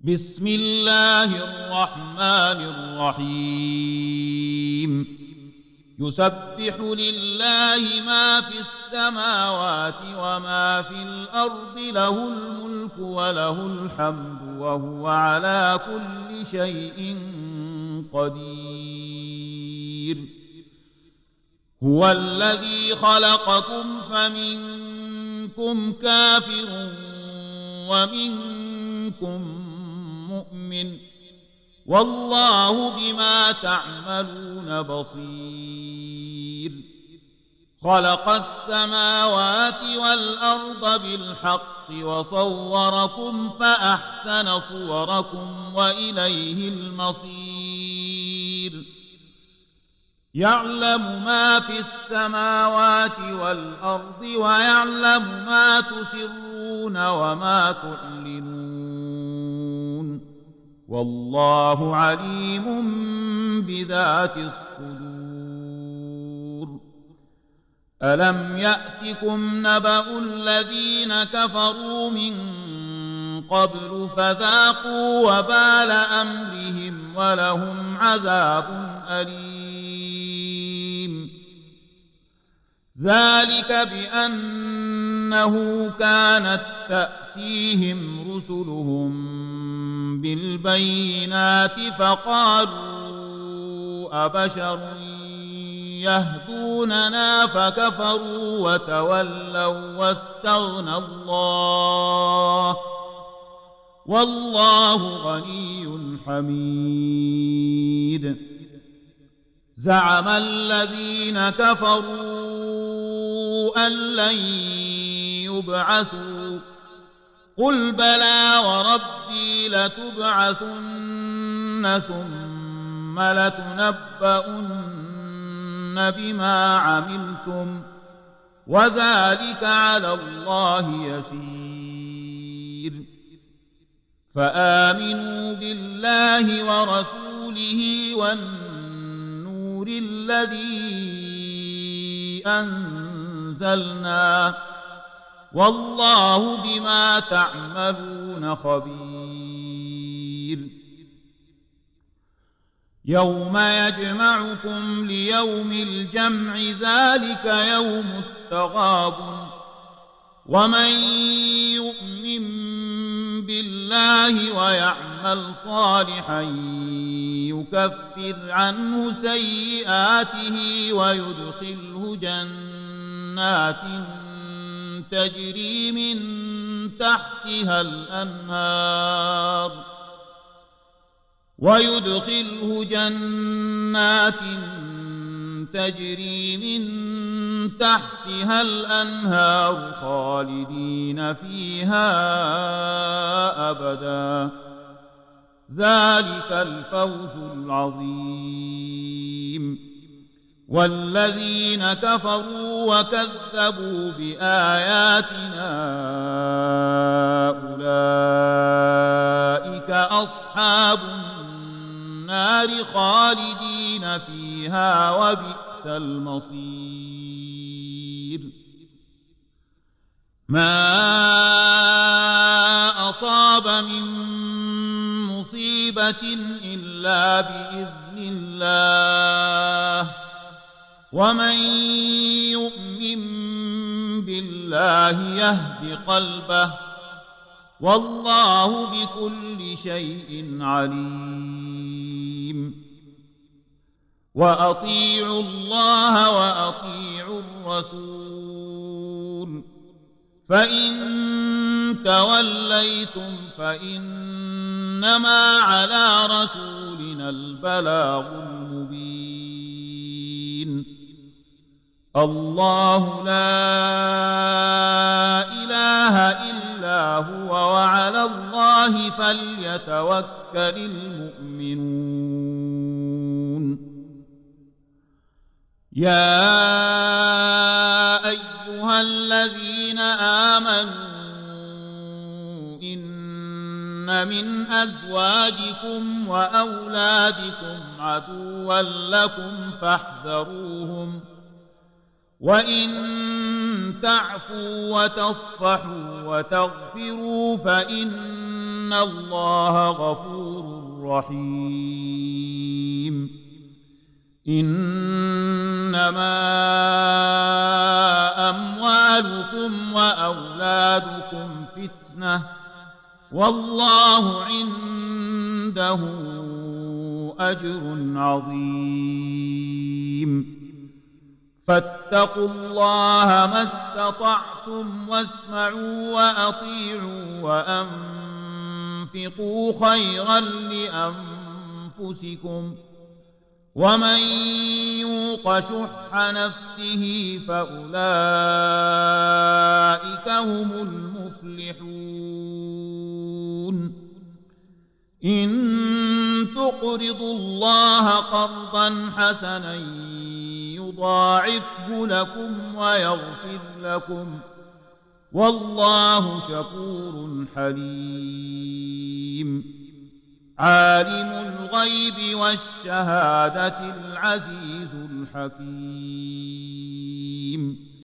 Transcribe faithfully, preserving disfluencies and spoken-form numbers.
بسم الله الرحمن الرحيم يسبح لله ما في السماوات وما في الأرض له الملك وله الحمد وهو على كل شيء قدير هو الذي خلقكم فمنكم كافر ومنكم مؤمن والله بما تعملون بصير خلق السماوات والأرض بالحق وصوركم فأحسن صوركم وإليه المصير يعلم ما في السماوات والأرض ويعلم ما تسرون وما تعلنون والله عليم بذات الصدور ألم يأتكم نبأ الذين كفروا من قبل فذاقوا وبال أمرهم ولهم عذاب أليم ذلك بأنه كانت تأتيهم رسلهم بالبينات فقالوا أبشر يهدوننا فكفروا وتولوا واستغنى الله والله غني حميد زعم الذين كفروا أن لن يبعثوا قل بلى وربي لتبعثن ثم لتنبؤن بما عملتم وذلك على الله يسير فآمنوا بالله ورسوله والنور الذي أنزلنا والله بما تعملون خبير يوم يجمعكم ليوم الجمع ذلك يوم التغابن ومن يؤمن بالله ويعمل صالحا يكفر عنه سيئاته ويدخله جنات تجري من تحتها الأنهار ويدخله جنات تجري من تحتها الأنهار خالدين فيها أبدا ذلك الفوز العظيم والذين كفروا وكذبوا بآياتنا أولئك أصحاب النار خالدين فيها وبئس المصير ما أصاب من مصيبة إلا بإذن الله ومن يؤمن بالله يهد قلبه والله بكل شيء عليم وأطيعوا الله وأطيعوا الرسول فإن توليتم فإنما على رسولنا البلاغ المبين الله لا إله إلا هو وعلى الله فليتوكل المؤمنون يا أيها الذين آمنوا إن من أزواجكم وأولادكم عدوا لكم فاحذروهم وإن تعفوا وتصفحوا وتغفروا فإن إن الله غفور رحيم إنما أموالكم وأولادكم فتنة والله عنده أجر عظيم فاتقوا الله ما استطعتم واسمعوا وأطيعوا وأنفقوا خيرا لأنفسكم ومن يوق شح نفسه فأولئك هم المفلحون إن تقرضوا الله قرضا حسنا يضاعفه لكم ويغفر لكم والله شكور حليم عالم الغيب والشهادة العزيز الحكيم